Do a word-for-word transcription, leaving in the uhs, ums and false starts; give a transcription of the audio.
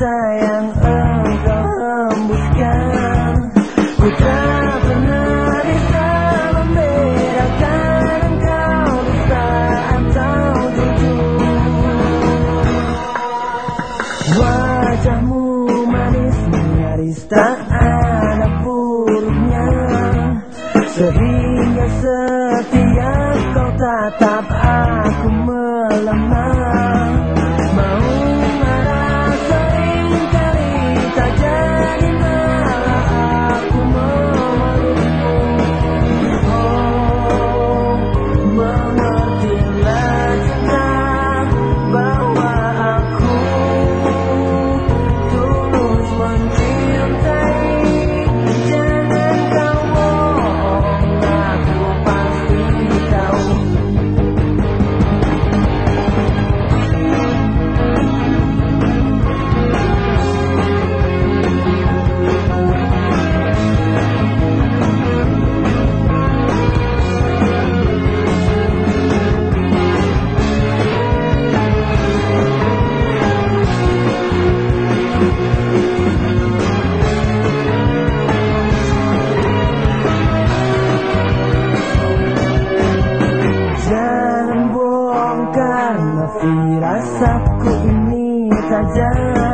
rasa yang engkau hembuskan. Ku tak pernah bisa membedakan engkau dusta atau jujur. Wajahmu manis nyaris tak ada buruknya, sehingga setiap kau tatap aku melemah. Mau marah seringkali tak jadi, malah aku memelukmu. Oh, mengertilah cinta bahwa aku tulus mencintai. Jangan kau bohong, aku pasti tahu. Jangan bohong karena firasatku ini tak jalan.